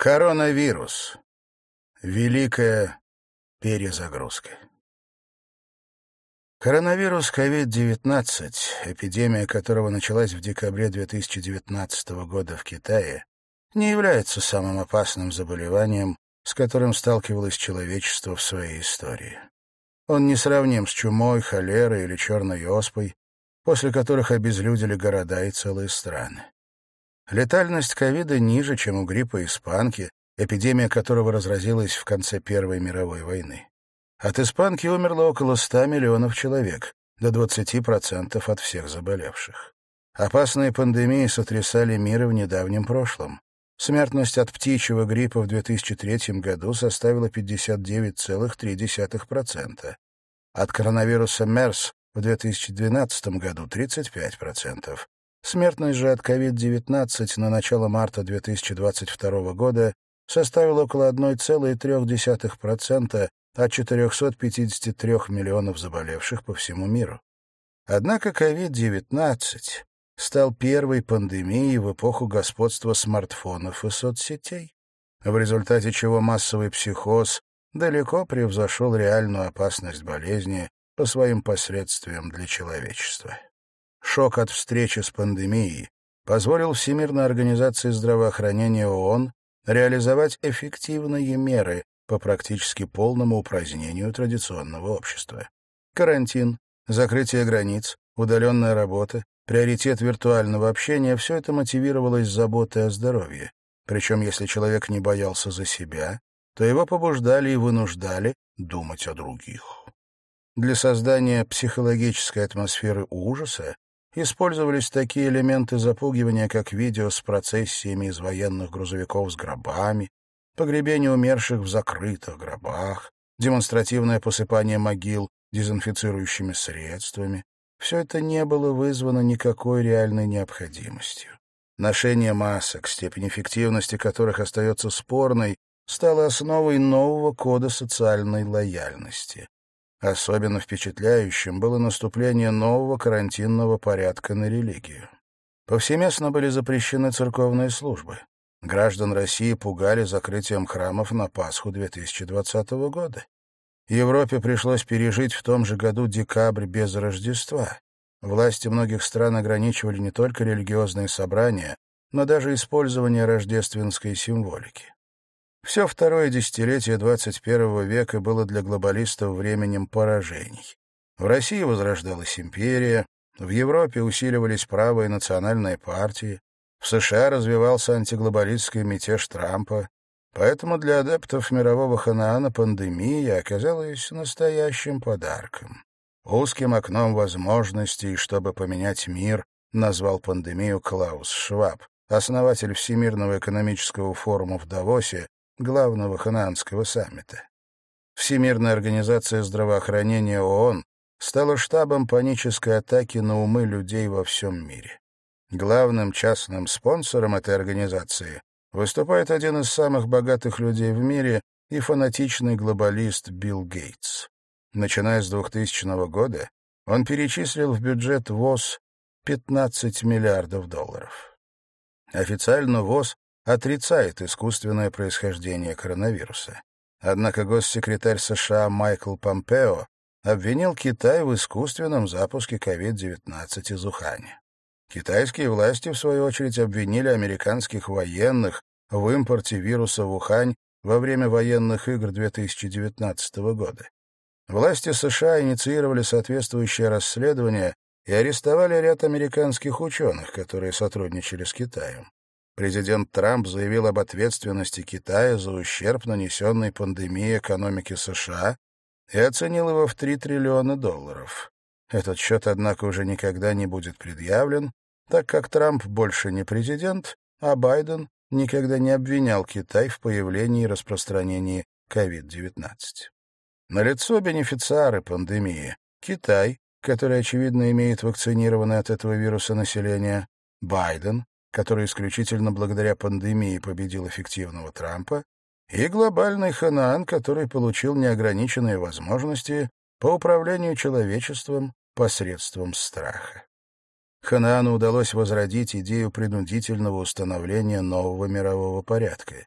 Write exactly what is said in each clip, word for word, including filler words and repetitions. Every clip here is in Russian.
Коронавирус. Великая перезагрузка. Коронавирус ковид девятнадцать, эпидемия которого началась в декабре две тысячи девятнадцатого года в Китае, не является самым опасным заболеванием, с которым сталкивалось человечество в своей истории. Он не сравним с чумой, холерой или черной оспой, после которых обезлюдили города и целые страны. Летальность ковида ниже, чем у гриппа испанки, эпидемия которого разразилась в конце Первой мировой войны. От испанки умерло около ста миллионов человек, до двадцати процентов от всех заболевших. Опасные пандемии сотрясали мир и в недавнем прошлом. Смертность от птичьего гриппа в две тысячи третьем году составила пятьдесят девять целых три десятых процента. От коронавируса мерс в две тысячи двенадцатом году тридцать пять процентов. Смертность же от ковид девятнадцать на начало марта две тысячи двадцать второго года составила около одной целой трёх десятых процента от четырёхсот пятидесяти трёх миллионов заболевших по всему миру. Однако ковид девятнадцать стал первой пандемией в эпоху господства смартфонов и соцсетей, в результате чего массовый психоз далеко превзошел реальную опасность болезни по своим последствиям для человечества. Шок от встречи с пандемией позволил Всемирной организации здравоохранения ООН реализовать эффективные меры по практически полному упразднению традиционного общества. Карантин, закрытие границ, удаленная работа, приоритет виртуального общения — все это мотивировалось заботой о здоровье. Причем, если человек не боялся за себя, то его побуждали и вынуждали думать о других. Для создания психологической атмосферы ужаса использовались такие элементы запугивания, как видео с процессиями из военных грузовиков с гробами, погребение умерших в закрытых гробах, демонстративное посыпание могил дезинфицирующими средствами. Все это не было вызвано никакой реальной необходимостью. Ношение масок, степень эффективности которых остается спорной, стало основой нового кода социальной лояльности. Особенно впечатляющим было наступление нового карантинного порядка на религию. Повсеместно были запрещены церковные службы. Граждан России пугали закрытием храмов на Пасху две тысячи двадцатого года. Европе пришлось пережить в том же году декабрь без Рождества. Власти многих стран ограничивали не только религиозные собрания, но даже использование рождественской символики. Все второе десятилетие двадцать первого века было для глобалистов временем поражений. В России возрождалась империя, в Европе усиливались правые национальные партии, в США развивался антиглобалистский мятеж Трампа, поэтому для адептов мирового ханаана пандемия оказалась настоящим подарком. Узким окном возможностей, чтобы поменять мир, назвал пандемию Клаус Шваб, основатель Всемирного экономического форума в Давосе, главного ханаанского саммита. Всемирная организация здравоохранения ООН стала штабом панической атаки на умы людей во всем мире. Главным частным спонсором этой организации выступает один из самых богатых людей в мире и фанатичный глобалист Билл Гейтс. Начиная с двухтысячного года он перечислил в бюджет ВОЗ пятнадцать миллиардов долларов. Официально ВОЗ отрицает искусственное происхождение коронавируса. Однако госсекретарь США Майкл Помпео обвинил Китай в искусственном запуске ковид девятнадцать из Уханя. Китайские власти, в свою очередь, обвинили американских военных в импорте вируса в Ухань во время военных игр две тысячи девятнадцатого года. Власти США инициировали соответствующее расследование и арестовали ряд американских ученых, которые сотрудничали с Китаем. Президент Трамп заявил об ответственности Китая за ущерб, нанесенный пандемией экономике США, и оценил его в три триллиона долларов. Этот счет, однако, уже никогда не будет предъявлен, так как Трамп больше не президент, а Байден никогда не обвинял Китай в появлении и распространении ковид девятнадцать. Налицо бенефициары пандемии: Китай, который, очевидно, имеет вакцинированное от этого вируса население, Байден, который исключительно благодаря пандемии победил эффективного Трампа, и глобальный ханаан, который получил неограниченные возможности по управлению человечеством посредством страха. Ханаану удалось возродить идею принудительного установления нового мирового порядка.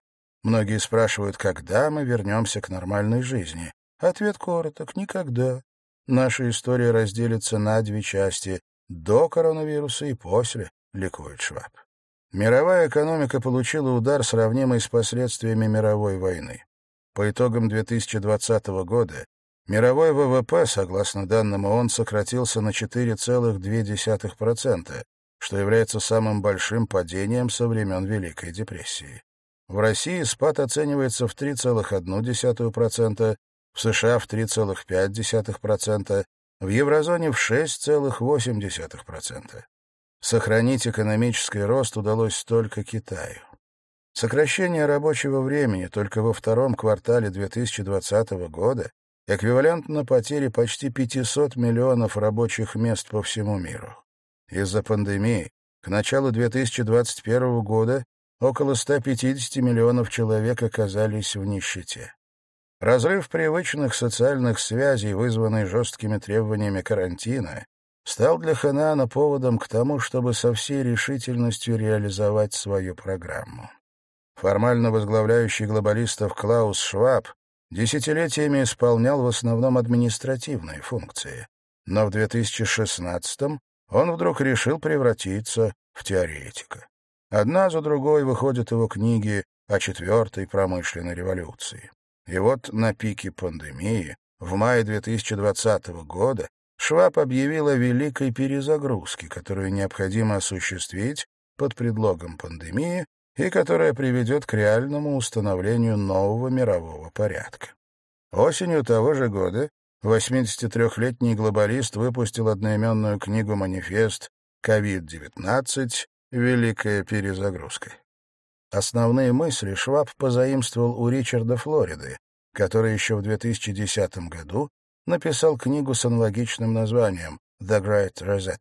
Многие спрашивают, когда мы вернемся к нормальной жизни. Ответ короток — никогда. Наша история разделится на две части — до коронавируса и после, ликует Шваб. Мировая экономика получила удар, сравнимый с последствиями мировой войны. По итогам две тысячи двадцатого года мировой ВВП, согласно данным ООН, сократился на четыре целых две десятых процента, что является самым большим падением со времен Великой депрессии. В России спад оценивается в три целых одну десятую процента, в США в три целых пять десятых процента, в еврозоне в шесть целых восемь десятых процента. Сохранить экономический рост удалось только Китаю. Сокращение рабочего времени только во втором квартале две тысячи двадцатого года эквивалентно потере почти пятисот миллионов рабочих мест по всему миру. Из-за пандемии к началу две тысячи двадцать первого года около ста пятидесяти миллионов человек оказались в нищете. Разрыв привычных социальных связей, вызванный жесткими требованиями карантина, стал для Ханаана поводом к тому, чтобы со всей решительностью реализовать свою программу. Формально возглавляющий глобалистов Клаус Шваб десятилетиями исполнял в основном административные функции, но в две тысячи шестнадцатом он вдруг решил превратиться в теоретика. Одна за другой выходят его книги о четвертой промышленной революции. И вот на пике пандемии, в мае две тысячи двадцатого года, Шваб объявил о великой перезагрузке, которую необходимо осуществить под предлогом пандемии и которая приведет к реальному установлению нового мирового порядка. Осенью того же года восьмидесятитрёхлетний глобалист выпустил одноименную книгу-манифест ковид девятнадцать. Великая перезагрузка. Основные мысли Шваб позаимствовал у Ричарда Флориды, который еще в две тысячи десятом году написал книгу с аналогичным названием «The Great Reset».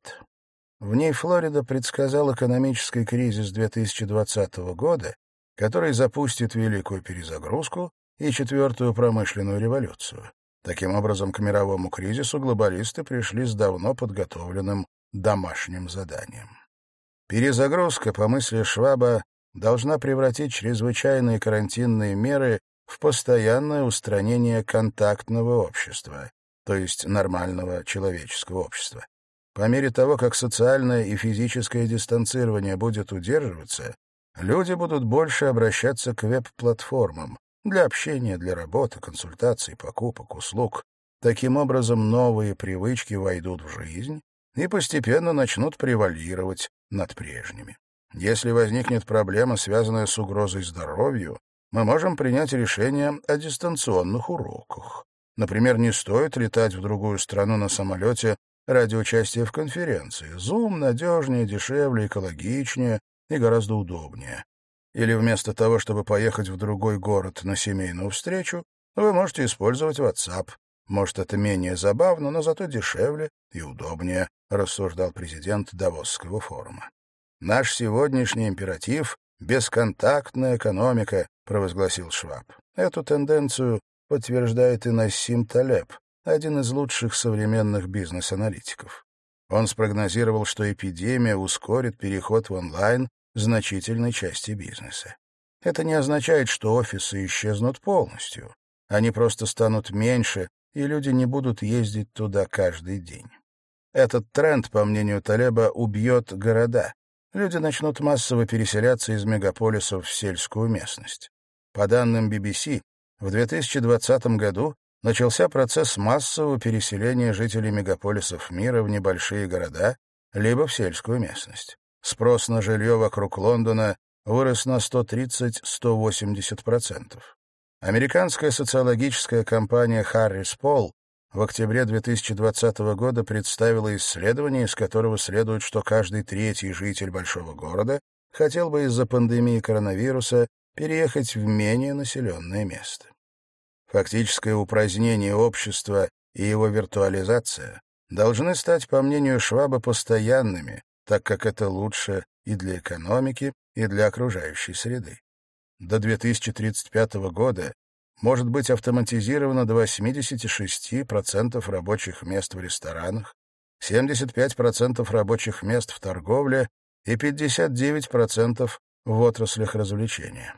В ней Флорида предсказал экономический кризис две тысячи двадцатого года, который запустит великую перезагрузку и четвертую промышленную революцию. Таким образом, к мировому кризису глобалисты пришли с давно подготовленным домашним заданием. Перезагрузка, по мысли Шваба, должна превратить чрезвычайные карантинные меры в постоянное устранение контактного общества, то есть нормального человеческого общества. По мере того, как социальное и физическое дистанцирование будет удерживаться, люди будут больше обращаться к веб-платформам для общения, для работы, консультаций, покупок, услуг. Таким образом, новые привычки войдут в жизнь и постепенно начнут превалировать над прежними. Если возникнет проблема, связанная с угрозой здоровью, мы можем принять решение о дистанционных уроках. Например, не стоит летать в другую страну на самолете ради участия в конференции. Zoom надежнее, дешевле, экологичнее и гораздо удобнее. Или вместо того, чтобы поехать в другой город на семейную встречу, вы можете использовать WhatsApp. Может, это менее забавно, но зато дешевле и удобнее, рассуждал президент Давосского форума. Наш сегодняшний императив — бесконтактная экономика, провозгласил Шваб. Эту тенденцию подтверждает и Нассим Талеб, один из лучших современных бизнес-аналитиков. Он спрогнозировал, что эпидемия ускорит переход в онлайн значительной части бизнеса. Это не означает, что офисы исчезнут полностью. Они просто станут меньше, и люди не будут ездить туда каждый день. Этот тренд, по мнению Талеба, убьет города. Люди начнут массово переселяться из мегаполисов в сельскую местность. По данным би би си, в две тысячи двадцатом году начался процесс массового переселения жителей мегаполисов мира в небольшие города либо в сельскую местность. Спрос на жилье вокруг Лондона вырос на сто тридцать — сто восемьдесят процентов. Американская социологическая компания Harris Poll в октябре две тысячи двадцатого года представила исследование, из которого следует, что каждый третий житель большого города хотел бы из-за пандемии коронавируса переехать в менее населенное место. Фактическое упразднение общества и его виртуализация должны стать, по мнению Шваба, постоянными, так как это лучше и для экономики, и для окружающей среды. До две тысячи тридцать пятого года может быть автоматизировано до восемьдесят шесть процентов рабочих мест в ресторанах, семьдесят пять процентов рабочих мест в торговле и пятьдесят девять процентов в отраслях развлечения.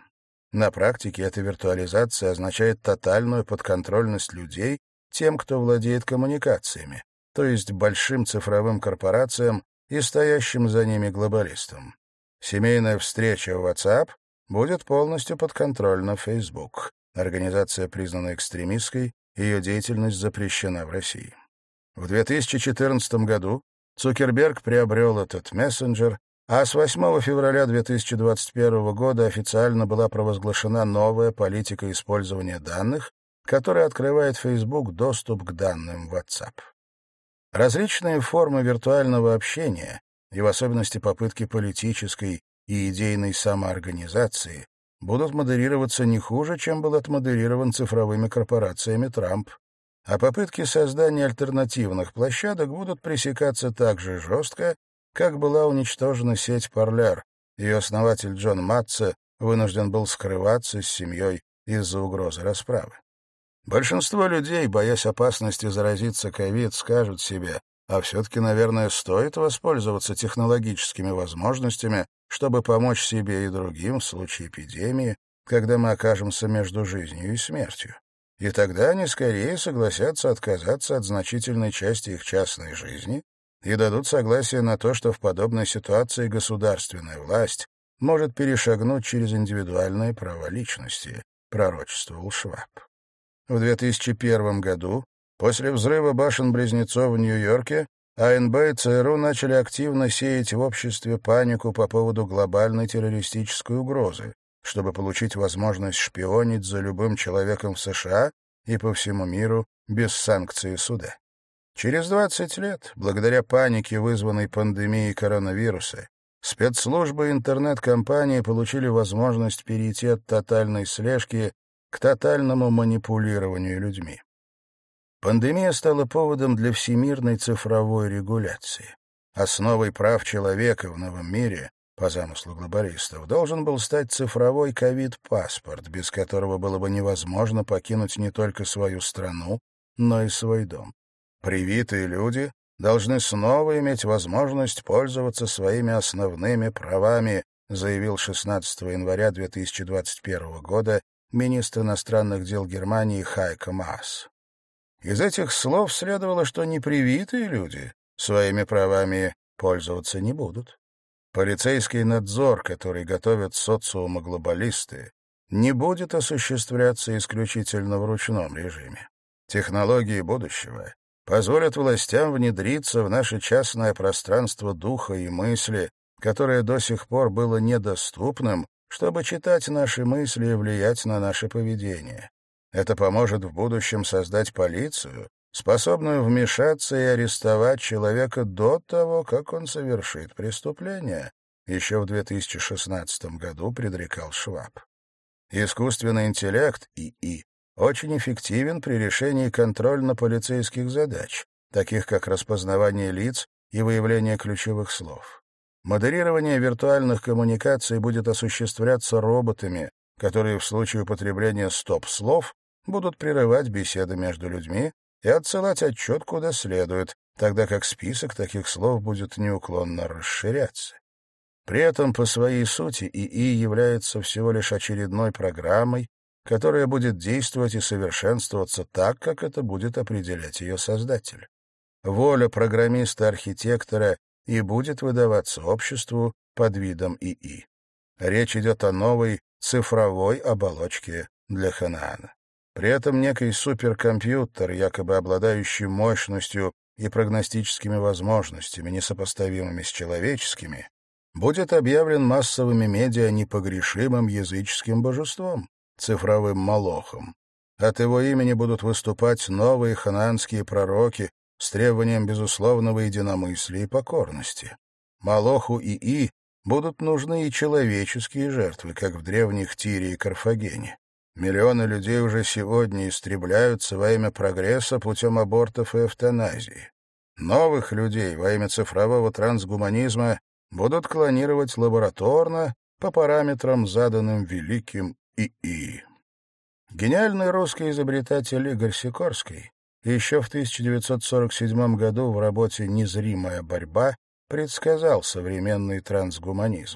На практике эта виртуализация означает тотальную подконтрольность людей тем, кто владеет коммуникациями, то есть большим цифровым корпорациям и стоящим за ними глобалистам. Семейная встреча в WhatsApp будет полностью подконтрольна Facebook. Организация признана экстремистской, ее деятельность запрещена в России. В две тысячи четырнадцатом году Цукерберг приобрел этот мессенджер, а с восьмого февраля две тысячи двадцать первого года официально была провозглашена новая политика использования данных, которая открывает Facebook доступ к данным WhatsApp. Различные формы виртуального общения, и в особенности попытки политической и идейной самоорганизации, будут модерироваться не хуже, чем был отмодерирован цифровыми корпорациями Трамп, а попытки создания альтернативных площадок будут пресекаться так же жестко, как была уничтожена сеть Parler. Ее основатель Джон Матце вынужден был скрываться с семьей из-за угрозы расправы. Большинство людей, боясь опасности заразиться ковид, скажут себе, а все-таки, наверное, стоит воспользоваться технологическими возможностями, чтобы помочь себе и другим в случае эпидемии, когда мы окажемся между жизнью и смертью. И тогда они скорее согласятся отказаться от значительной части их частной жизни и дадут согласие на то, что в подобной ситуации государственная власть может перешагнуть через индивидуальные права личности, пророчествовал Шваб. В две тысячи первом году, после взрыва башен-близнецов в Нью-Йорке, АНБ и ЦРУ начали активно сеять в обществе панику по поводу глобальной террористической угрозы, чтобы получить возможность шпионить за любым человеком в США и по всему миру без санкций суда. Через двадцать лет, благодаря панике, вызванной пандемией коронавируса, спецслужбы и интернет-компании получили возможность перейти от тотальной слежки к тотальному манипулированию людьми. Пандемия стала поводом для всемирной цифровой регуляции. Основой прав человека в новом мире, по замыслу глобалистов, должен был стать цифровой ковид-паспорт, без которого было бы невозможно покинуть не только свою страну, но и свой дом. Привитые люди должны снова иметь возможность пользоваться своими основными правами, заявил шестнадцатого января две тысячи двадцать первого года министр иностранных дел Германии Хайко Маас. Из этих слов следовало, что непривитые люди своими правами пользоваться не будут. Полицейский надзор, который готовят социума глобалисты, не будет осуществляться исключительно в ручном режиме. Технологии будущего позволят властям внедриться в наше частное пространство духа и мысли, которое до сих пор было недоступным, чтобы читать наши мысли и влиять на наше поведение. Это поможет в будущем создать полицию, способную вмешаться и арестовать человека до того, как он совершит преступление, еще в две тысячи шестнадцатом году предрекал Шваб. Искусственный интеллект, ИИ, очень эффективен при решении контрольно-полицейских задач, таких как распознавание лиц и выявление ключевых слов. Модерирование виртуальных коммуникаций будет осуществляться роботами, которые в случае употребления стоп-слов будут прерывать беседы между людьми и отсылать отчет куда следует, тогда как список таких слов будет неуклонно расширяться. При этом по своей сути ИИ является всего лишь очередной программой, которая будет действовать и совершенствоваться так, как это будет определять ее создатель. Воля программиста-архитектора и будет выдаваться обществу под видом ИИ. Речь идет о новой цифровой оболочке для Ханаана. При этом некий суперкомпьютер, якобы обладающий мощностью и прогностическими возможностями, несопоставимыми с человеческими, будет объявлен массовыми медиа непогрешимым языческим божеством, цифровым молохом. От его имени будут выступать новые ханаанские пророки с требованием безусловного единомыслия и покорности. Молоху ИИ будут нужны и человеческие жертвы, как в древних Тире и Карфагене. Миллионы людей уже сегодня истребляются во имя прогресса путем абортов и эвтаназии. Новых людей во имя цифрового трансгуманизма будут клонировать лабораторно по параметрам, заданным великим ИИ. Гениальный русский изобретатель Игорь Сикорский еще в тысяча девятьсот сорок седьмом году в работе «Незримая борьба» предсказал современный трансгуманизм.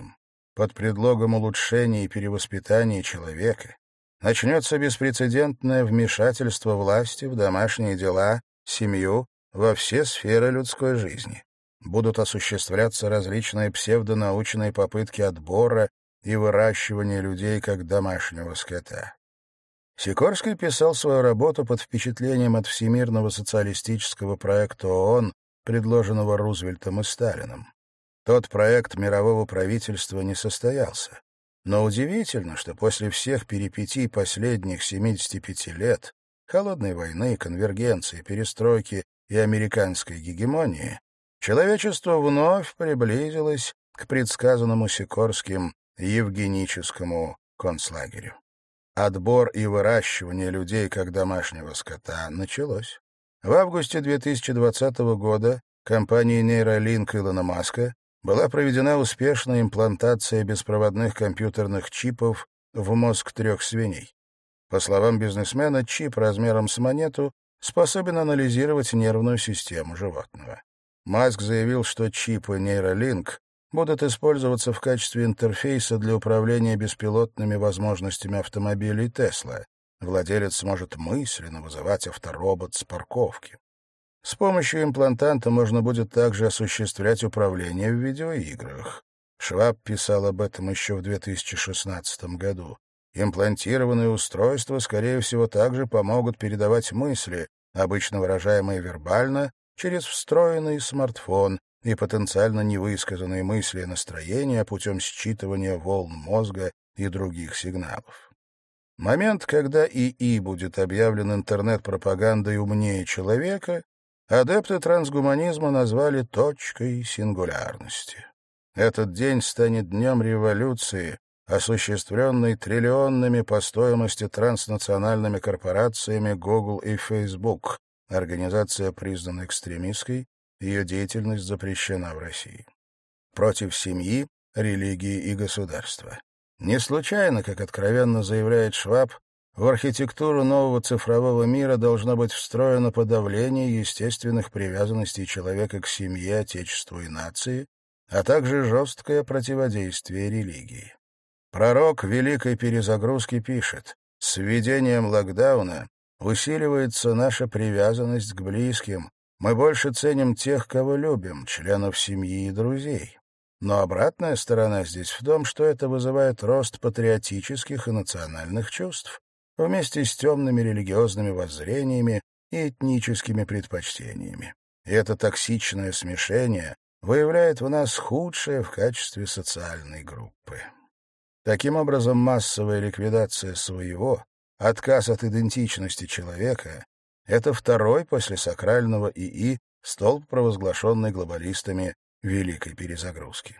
под предлогом улучшения и перевоспитания человека начнется беспрецедентное вмешательство власти в домашние дела, семью, во все сферы людской жизни. Будут осуществляться различные псевдонаучные попытки отбора и выращивания людей как домашнего скота. Сикорский писал свою работу под впечатлением от всемирного социалистического проекта ООН, предложенного Рузвельтом и Сталиным. Тот проект мирового правительства не состоялся. Но удивительно, что после всех перипетий последних семидесяти пяти лет, холодной войны, конвергенции, перестройки и американской гегемонии, человечество вновь приблизилось к предсказанному Сикорским евгеническому концлагерю. Отбор и выращивание людей как домашнего скота началось. В августе две тысячи двадцатого года компанией Neuralink Илона Маска была проведена успешная имплантация беспроводных компьютерных чипов в мозг трех свиней. По словам бизнесмена, чип размером с монету способен анализировать нервную систему животного. Маск заявил, что чипы Neuralink будут использоваться в качестве интерфейса для управления беспилотными возможностями автомобилей Tesla. Владелец сможет мысленно вызывать авторобот с парковки. С помощью имплантанта можно будет также осуществлять управление в видеоиграх. Шваб писал об этом еще в две тысячи шестнадцатом году. Имплантированные устройства, скорее всего, также помогут передавать мысли, обычно выражаемые вербально, через встроенный смартфон, и потенциально невысказанные мысли и настроения путем считывания волн мозга и других сигналов. Момент, когда ИИ будет объявлен интернет-пропагандой умнее человека, адепты трансгуманизма назвали точкой сингулярности. Этот день станет днем революции, осуществленной триллионными по стоимости транснациональными корпорациями Google и Facebook. Организация признана экстремистской, ее деятельность запрещена в России. Против семьи, религии и государства. Не случайно, как откровенно заявляет Шваб, в архитектуру нового цифрового мира должно быть встроено подавление естественных привязанностей человека к семье, отечеству и нации, а также жесткое противодействие религии. Пророк Великой Перезагрузки пишет: «С введением локдауна усиливается наша привязанность к близким. Мы больше ценим тех, кого любим, членов семьи и друзей. Но обратная сторона здесь в том, что это вызывает рост патриотических и национальных чувств, вместе с темными религиозными воззрениями и этническими предпочтениями. И это токсичное смешение выявляет в нас худшее в качестве социальной группы». Таким образом, массовая ликвидация своего, отказ от идентичности человека — это второй после сакрального ИИ столб, провозглашенный глобалистами Великой Перезагрузки.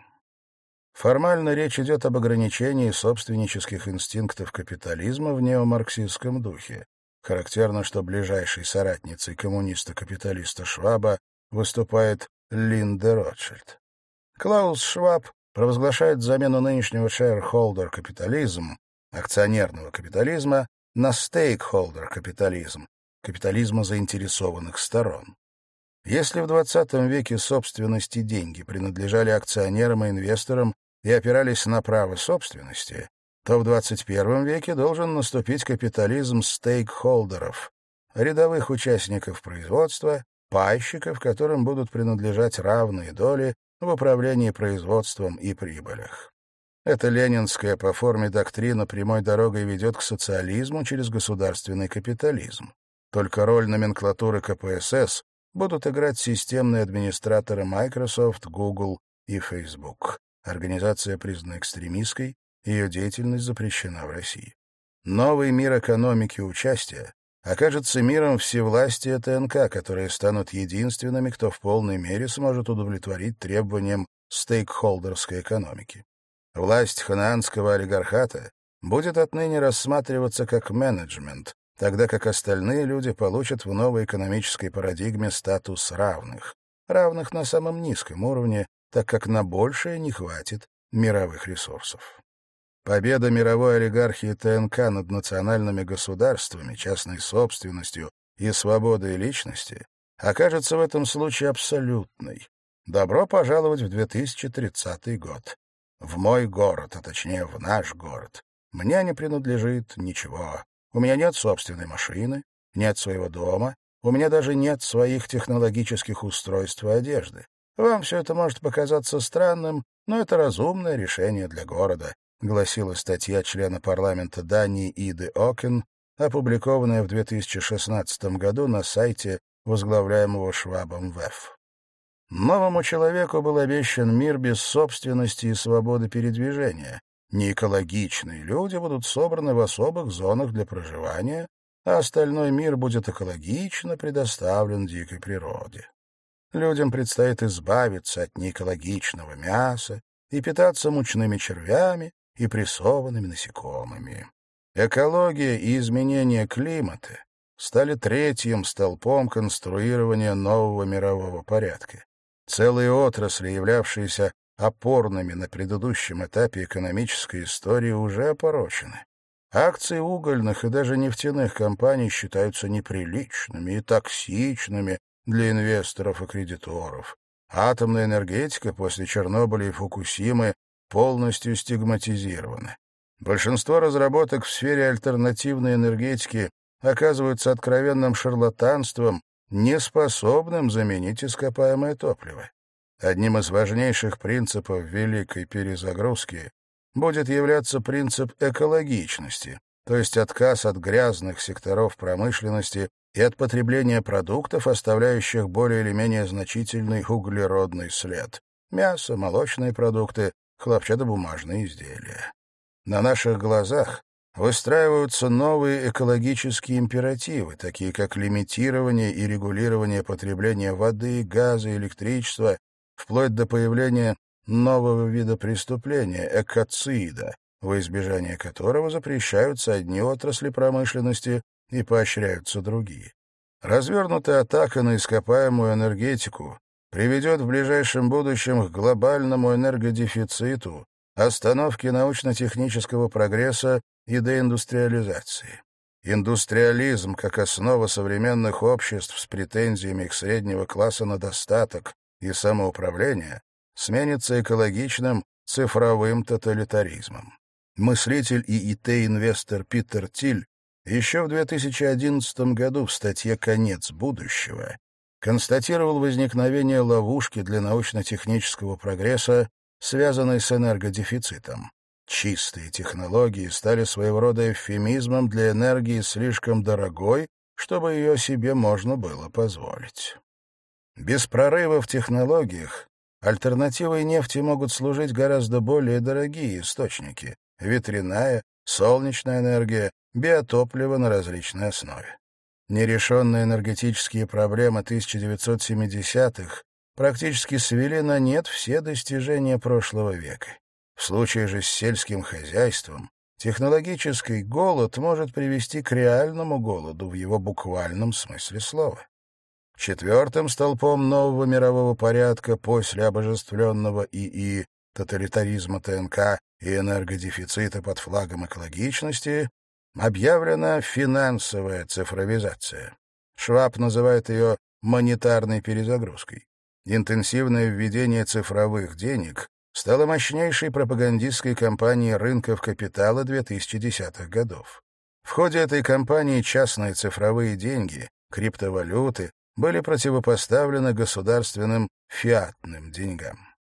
Формально речь идет об ограничении собственнических инстинктов капитализма в неомарксистском духе. Характерно, что ближайшей соратницей коммуниста-капиталиста Шваба выступает Линда Ротшильд. Клаус Шваб провозглашает замену нынешнего shareholder капитализм, акционерного капитализма, на stakeholder капитализм, капитализма заинтересованных сторон. Если в двадцатом веке собственность и деньги принадлежали акционерам и инвесторам и опирались на право собственности, то в двадцать первом веке должен наступить капитализм стейкхолдеров, рядовых участников производства, пайщиков, которым будут принадлежать равные доли в управлении производством и прибылях. Эта ленинская по форме доктрина прямой дорогой ведет к социализму через государственный капитализм. Только роль номенклатуры ка пэ эс эс будут играть системные администраторы Microsoft, Google и Facebook. Организация признана экстремистской, ее деятельность запрещена в России. Новый мир экономики и участия окажется миром всевластия ТНК, которые станут единственными, кто в полной мере сможет удовлетворить требованиям стейкхолдерской экономики. Власть ханаанского олигархата будет отныне рассматриваться как менеджмент, тогда как остальные люди получат в новой экономической парадигме статус равных, равных на самом низком уровне, так как на большее не хватит мировых ресурсов. Победа мировой олигархии ТНК над национальными государствами, частной собственностью и свободой личности окажется в этом случае абсолютной. Добро пожаловать в две тысячи тридцатый год. В мой город, а точнее в наш город, мне не принадлежит ничего. У меня нет собственной машины, нет своего дома, у меня даже нет своих технологических устройств и одежды. Вам все это может показаться странным, но это разумное решение для города», гласила статья члена парламента Дании Иды Окен, опубликованная в две тысячи шестнадцатом году на сайте, возглавляемого Швабом ВЭФ. Новому человеку был обещан мир без собственности и свободы передвижения. Неэкологичные люди будут собраны в особых зонах для проживания, а остальной мир будет экологично предоставлен дикой природе. Людям предстоит избавиться от неэкологичного мяса и питаться мучными червями и прессованными насекомыми. Экология и изменение климата стали третьим столпом конструирования нового мирового порядка. Целые отрасли, являвшиеся опорными на предыдущем этапе экономической истории, уже опорочены. Акции угольных и даже нефтяных компаний считаются неприличными и токсичными для инвесторов и кредиторов. Атомная энергетика после Чернобыля и Фукусимы полностью стигматизирована. Большинство разработок в сфере альтернативной энергетики оказываются откровенным шарлатанством, неспособным заменить ископаемое топливо. Одним из важнейших принципов великой перезагрузки будет являться принцип экологичности, то есть отказ от грязных секторов промышленности и от потребления продуктов, оставляющих более или менее значительный углеродный след — мясо, молочные продукты, хлопчатобумажные изделия. На наших глазах выстраиваются новые экологические императивы, такие как лимитирование и регулирование потребления воды, газа, электричества, вплоть до появления нового вида преступления — экоцида, во избежание которого запрещаются одни отрасли промышленности и поощряются другие. Развернутая атака на ископаемую энергетику приведет в ближайшем будущем к глобальному энергодефициту, остановке научно-технического прогресса и деиндустриализации. Индустриализм, как основа современных обществ с претензиями к среднего класса на достаток и самоуправление, сменится экологичным цифровым тоталитаризмом. Мыслитель и ай ти-инвестор Питер Тиль еще в две тысячи одиннадцатом году в статье «Конец будущего» констатировал возникновение ловушки для научно-технического прогресса, связанной с энергодефицитом. Чистые технологии стали своего рода эвфемизмом для энергии слишком дорогой, чтобы ее себе можно было позволить. Без прорыва в технологиях альтернативой нефти могут служить гораздо более дорогие источники — ветряная, солнечная энергия, биотопливо на различной основе. Нерешенные энергетические проблемы тысяча девятьсот семидесятых практически свели на нет все достижения прошлого века. В случае же с сельским хозяйством технологический голод может привести к реальному голоду в его буквальном смысле слова. Четвертым столпом нового мирового порядка после обожествленного ИИ, тоталитаризма ТНК и энергодефицита под флагом экологичности объявлена финансовая цифровизация. Шваб называет ее монетарной перезагрузкой. Интенсивное введение цифровых денег стало мощнейшей пропагандистской кампанией рынков капитала две тысячи десятых годов. В ходе этой кампании частные цифровые деньги, криптовалюты, были противопоставлены государственным фиатным деньгам.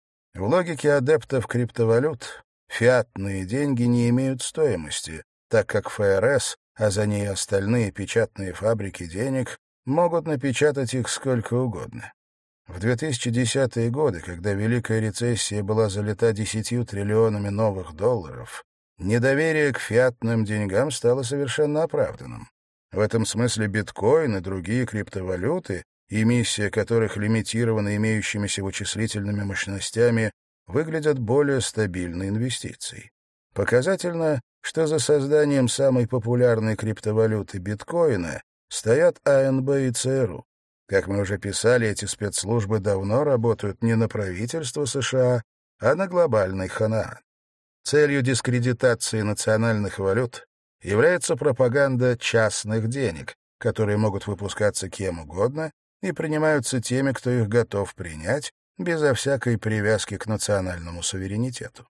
В логике адептов криптовалют фиатные деньги не имеют стоимости, так как ФРС, а за ней остальные печатные фабрики денег, могут напечатать их сколько угодно. В две тысячи десятые годы, когда Великая рецессия была залита десятью триллионами новых долларов, недоверие к фиатным деньгам стало совершенно оправданным. В этом смысле биткоин и другие криптовалюты, эмиссия которых лимитирована имеющимися вычислительными мощностями, выглядят более стабильной инвестицией. Показательно, что за созданием самой популярной криптовалюты биткоина стоят АНБ и ЦРУ. Как мы уже писали, эти спецслужбы давно работают не на правительство США, а на глобальный ханаан. Целью дискредитации национальных валют является пропаганда частных денег, которые могут выпускаться кем угодно и принимаются теми, кто их готов принять, безо всякой привязки к национальному суверенитету.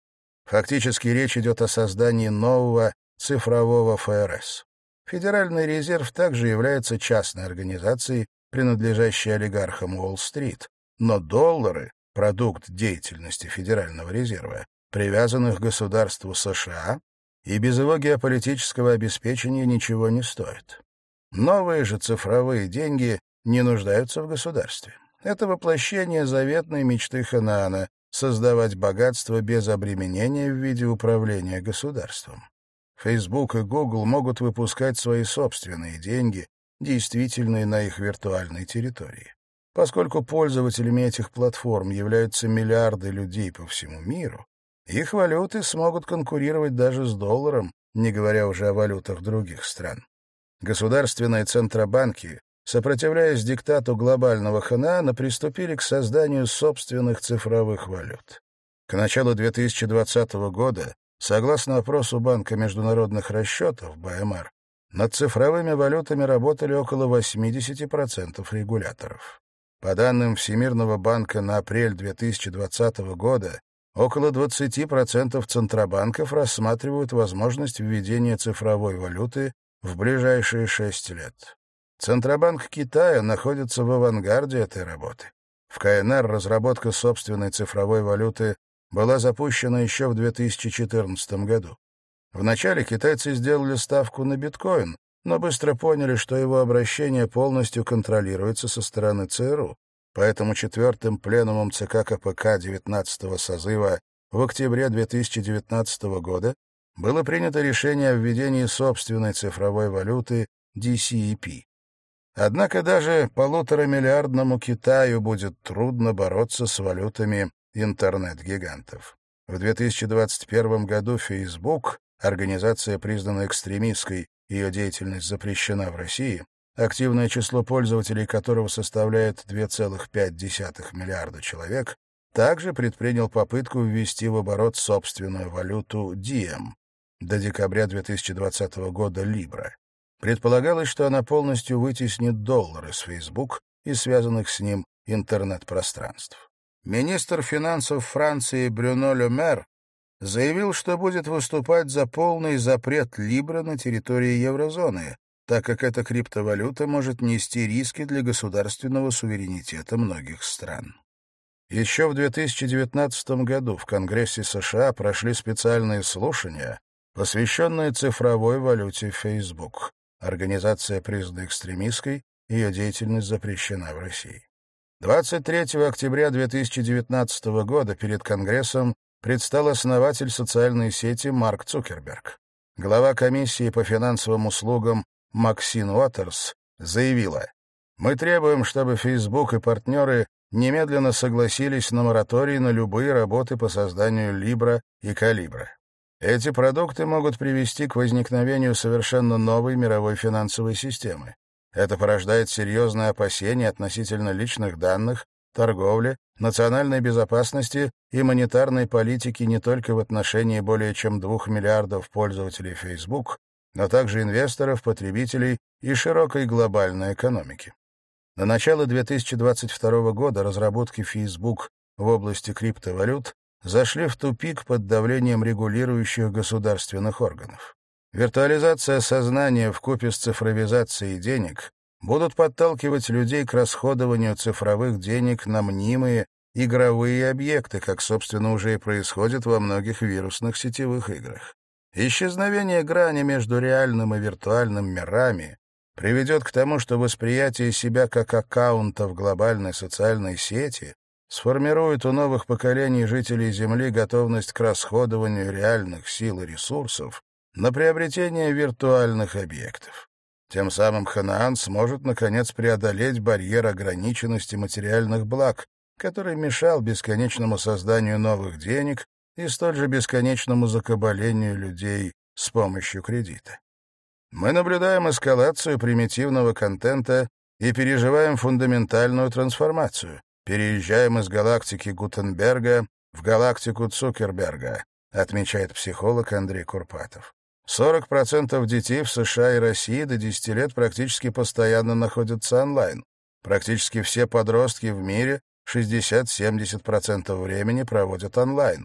Фактически речь идет о создании нового цифрового эф эр эс. Федеральный резерв также является частной организацией, принадлежащей олигархам Уолл-стрит, но доллары — продукт деятельности Федерального резерва, привязанных к государству США, и без его геополитического обеспечения ничего не стоит. Новые же цифровые деньги не нуждаются в государстве. Это воплощение заветной мечты Ханаана — создавать богатство без обременения в виде управления государством. Facebook и Google могут выпускать свои собственные деньги, действительные на их виртуальной территории. Поскольку пользователями этих платформ являются миллиарды людей по всему миру, их валюты смогут конкурировать даже с долларом, не говоря уже о валютах других стран. Государственные центробанки, сопротивляясь диктату глобального Ханаана, приступили к созданию собственных цифровых валют. К началу две тысячи двадцатого года, согласно опросу Банка международных расчетов, бэ эм эр, над цифровыми валютами работали около восемьдесят процентов регуляторов. По данным Всемирного банка на апрель две тысячи двадцатого года, около двадцать процентов центробанков рассматривают возможность введения цифровой валюты в ближайшие шесть лет. Центробанк Китая находится в авангарде этой работы. В ка эн эр разработка собственной цифровой валюты была запущена еще в две тысячи четырнадцатом году. Вначале китайцы сделали ставку на биткоин, но быстро поняли, что его обращение полностью контролируется со стороны цэ эр у. Поэтому четвертым пленумом цэ ка ка пэ ка девятнадцатого созыва в октябре две тысячи девятнадцатого года было принято решение о введении собственной цифровой валюты ди си и пи. Однако даже полуторамиллиардному Китаю будет трудно бороться с валютами интернет-гигантов. В две тысячи двадцать первом году Facebook, организация, признанная экстремистской, ее деятельность запрещена в России, активное число пользователей которого составляет два целых пять десятых миллиарда человек, также предпринял попытку ввести в оборот собственную валюту Diem, до декабря две тысячи двадцатого года Libra. Предполагалось, что она полностью вытеснит доллар из Facebook и связанных с ним интернет-пространств. Министр финансов Франции Брюно Ле Мэр заявил, что будет выступать за полный запрет Libra на территории еврозоны, так как эта криптовалюта может нести риски для государственного суверенитета многих стран. Еще в две тысячи девятнадцатом году в Конгрессе США прошли специальные слушания, посвященные цифровой валюте Facebook. Организация признана экстремистской, ее деятельность запрещена в России. двадцать третьего октября две тысячи девятнадцатого года перед Конгрессом предстал основатель социальной сети Марк Цукерберг. Глава комиссии по финансовым услугам Максин Уотерс заявила: «Мы требуем, чтобы Facebook и партнеры немедленно согласились на мораторий на любые работы по созданию Libra и Calibra. Эти продукты могут привести к возникновению совершенно новой мировой финансовой системы. Это порождает серьезные опасения относительно личных данных, торговли, национальной безопасности и монетарной политики не только в отношении более чем двух миллиардов пользователей Facebook, но также инвесторов, потребителей и широкой глобальной экономики». На начало две тысячи двадцать второго года разработки Facebook в области криптовалют зашли в тупик под давлением регулирующих государственных органов. Виртуализация сознания вкупе с цифровизацией денег будут подталкивать людей к расходованию цифровых денег на мнимые игровые объекты, как, собственно, уже и происходит во многих вирусных сетевых играх. Исчезновение грани между реальным и виртуальным мирами приведет к тому, что восприятие себя как аккаунта в глобальной социальной сети сформирует у новых поколений жителей Земли готовность к расходованию реальных сил и ресурсов на приобретение виртуальных объектов. Тем самым Ханаан сможет, наконец, преодолеть барьер ограниченности материальных благ, который мешал бесконечному созданию новых денег и столь же бесконечному закабалению людей с помощью кредита. Мы наблюдаем эскалацию примитивного контента и переживаем фундаментальную трансформацию. Переезжаем из галактики Гутенберга в галактику Цукерберга, отмечает психолог Андрей Курпатов. сорок процентов детей в США и России до десяти лет практически постоянно находятся онлайн. Практически все подростки в мире шестьдесят-семьдесят процентов времени проводят онлайн.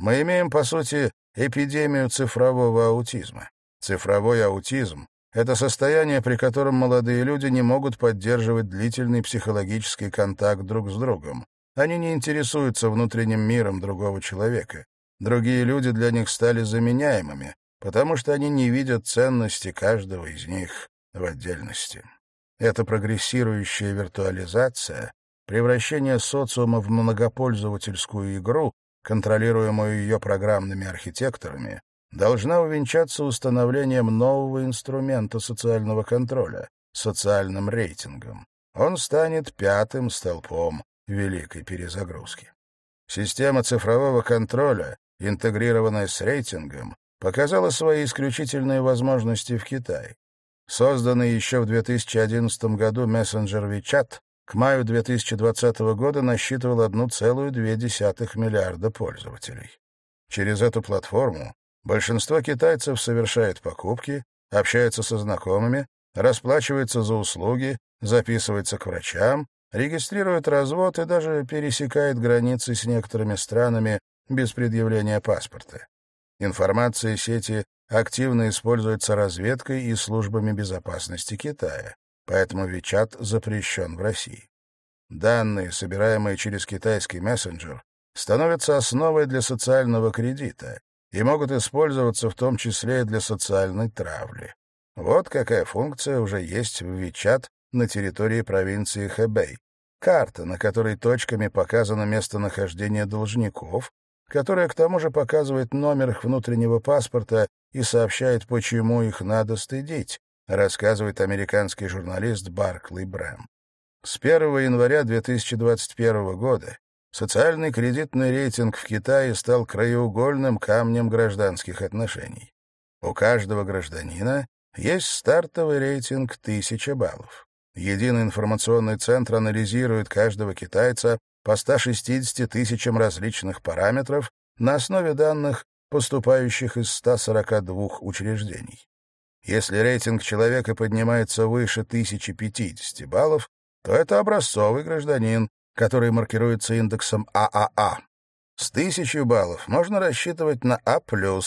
Мы имеем, по сути, эпидемию цифрового аутизма. Цифровой аутизм — это состояние, при котором молодые люди не могут поддерживать длительный психологический контакт друг с другом. Они не интересуются внутренним миром другого человека. Другие люди для них стали заменяемыми, потому что они не видят ценности каждого из них в отдельности. Эта прогрессирующая виртуализация, превращение социума в многопользовательскую игру, контролируемую ее программными архитекторами, должна увенчаться установлением нового инструмента социального контроля — социальным рейтингом. Он станет пятым столпом великой перезагрузки. Система цифрового контроля, интегрированная с рейтингом, показала свои исключительные возможности в Китае. Созданный еще в две тысячи одиннадцатом году мессенджер WeChat к маю две тысячи двадцатого года насчитывал одна целая две десятых миллиарда пользователей. Через эту платформу большинство китайцев совершает покупки, общается со знакомыми, расплачивается за услуги, записывается к врачам, регистрирует развод и даже пересекает границы с некоторыми странами без предъявления паспорта. Информация сети активно используется разведкой и службами безопасности Китая, поэтому WeChat запрещен в России. Данные, собираемые через китайский мессенджер, становятся основой для социального кредита и могут использоваться в том числе и для социальной травли. Вот какая функция уже есть в WeChat на территории провинции Хэбэй. Карта, на которой точками показано местонахождение должников, которая к тому же показывает номер их внутреннего паспорта и сообщает, почему их надо стыдить, рассказывает американский журналист Барклey Брэм. С первого января две тысячи двадцать первого года социальный кредитный рейтинг в Китае стал краеугольным камнем гражданских отношений. У каждого гражданина есть стартовый рейтинг тысяча баллов. Единый информационный центр анализирует каждого китайца по ста шестидесяти тысячам различных параметров на основе данных, поступающих из ста сорока двух учреждений. Если рейтинг человека поднимается выше тысячи пятидесяти баллов, то это образцовый гражданин, который маркируется индексом а а а. С тысячей баллов можно рассчитывать на А+,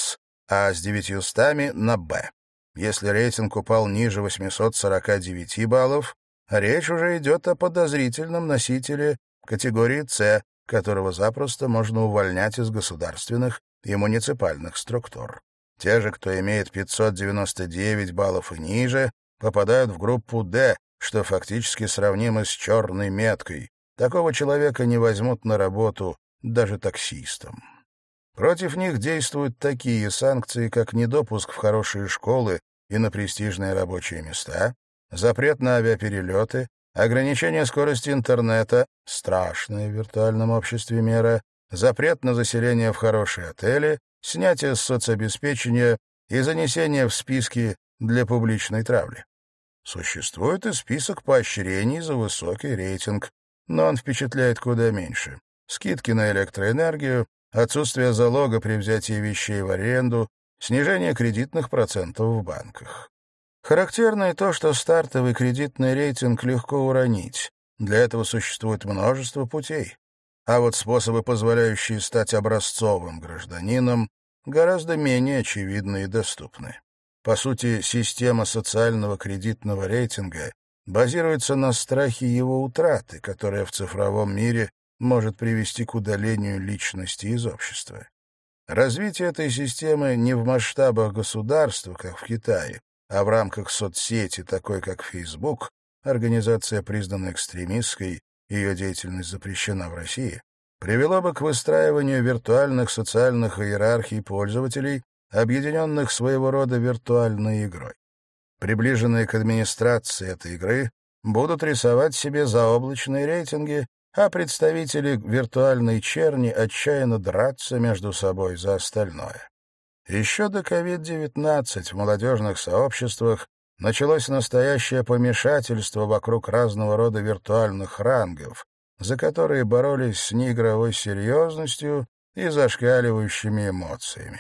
а с девятьюстами — на Б. Если рейтинг упал ниже восьмисот сорока девяти баллов, речь уже идет о подозрительном носителе категории С, которого запросто можно увольнять из государственных и муниципальных структур. Те же, кто имеет пятьсот девяносто девять баллов и ниже, попадают в группу Д, что фактически сравнимо с черной меткой. Такого человека не возьмут на работу даже таксистом. Против них действуют такие санкции, как недопуск в хорошие школы и на престижные рабочие места, запрет на авиаперелеты, ограничение скорости интернета, страшная в виртуальном обществе мера, запрет на заселение в хорошие отели, снятие с соцобеспечения и занесение в списки для публичной травли. Существует и список поощрений за высокий рейтинг, но он впечатляет куда меньше. Скидки на электроэнергию, отсутствие залога при взятии вещей в аренду, снижение кредитных процентов в банках. Характерно и то, что стартовый кредитный рейтинг легко уронить. Для этого существует множество путей. А вот способы, позволяющие стать образцовым гражданином, гораздо менее очевидны и доступны. По сути, система социального кредитного рейтинга базируется на страхе его утраты, которая в цифровом мире может привести к удалению личности из общества. Развитие этой системы не в масштабах государства, как в Китае, а в рамках соцсети, такой как Facebook, организация, признана экстремистской, ее деятельность запрещена в России, привело бы к выстраиванию виртуальных социальных иерархий пользователей, объединенных своего рода виртуальной игрой. Приближенные к администрации этой игры будут рисовать себе заоблачные рейтинги, а представители виртуальной черни отчаянно драться между собой за остальное. Еще до ковид девятнадцать в молодежных сообществах началось настоящее помешательство вокруг разного рода виртуальных рангов, за которые боролись с неигровой серьезностью и зашкаливающими эмоциями.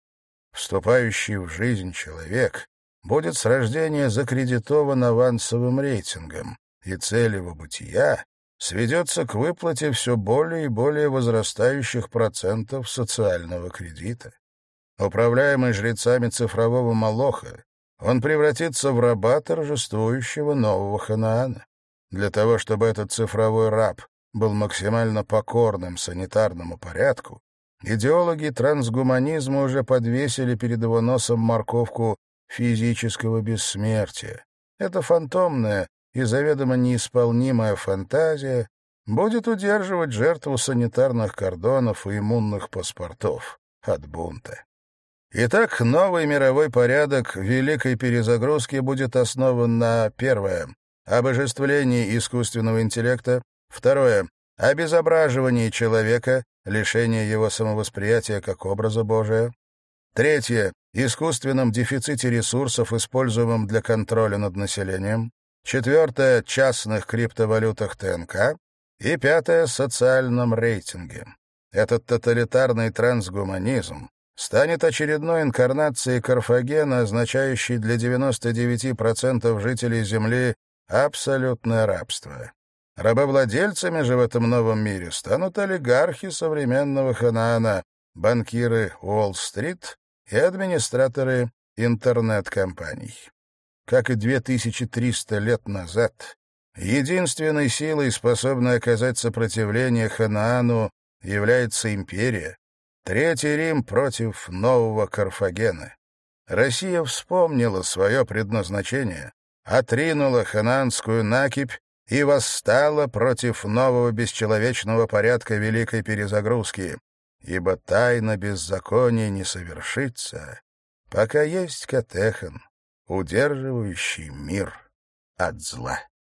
Вступающий в жизнь человек будет с рождения закредитован авансовым рейтингом, и цель его бытия сведется к выплате все более и более возрастающих процентов социального кредита. Управляемый жрецами цифрового молоха, он превратится в раба торжествующего нового Ханаана. Для того, чтобы этот цифровой раб был максимально покорным санитарному порядку, идеологи трансгуманизма уже подвесили перед его носом морковку физического бессмертия. Эта фантомная и заведомо неисполнимая фантазия будет удерживать жертву санитарных кордонов и иммунных паспортов от бунта. Итак, новый мировой порядок великой перезагрузки будет основан на: первое — обожествлении искусственного интеллекта, второе — обезображивании человека, лишение его самовосприятия как образа Божия, третье — искусственном дефиците ресурсов, используемом для контроля над населением, четвертое — частных криптовалютах ТНК и пятое — социальном рейтинге. Этот тоталитарный трансгуманизм станет очередной инкарнацией Карфагена, означающей для девяноста девяти процентов жителей Земли абсолютное рабство. Рабовладельцами же в этом новом мире станут олигархи современного Ханаана, банкиры Уолл-стрит и администраторы интернет-компаний. Как и две тысячи триста лет назад, единственной силой, способной оказать сопротивление Ханаану, является империя. Третий Рим против нового Карфагена. Россия вспомнила свое предназначение, отринула ханаанскую накипь и восстала против нового бесчеловечного порядка великой перезагрузки, ибо тайна беззакония не совершится, пока есть Катехан, удерживающий мир от зла.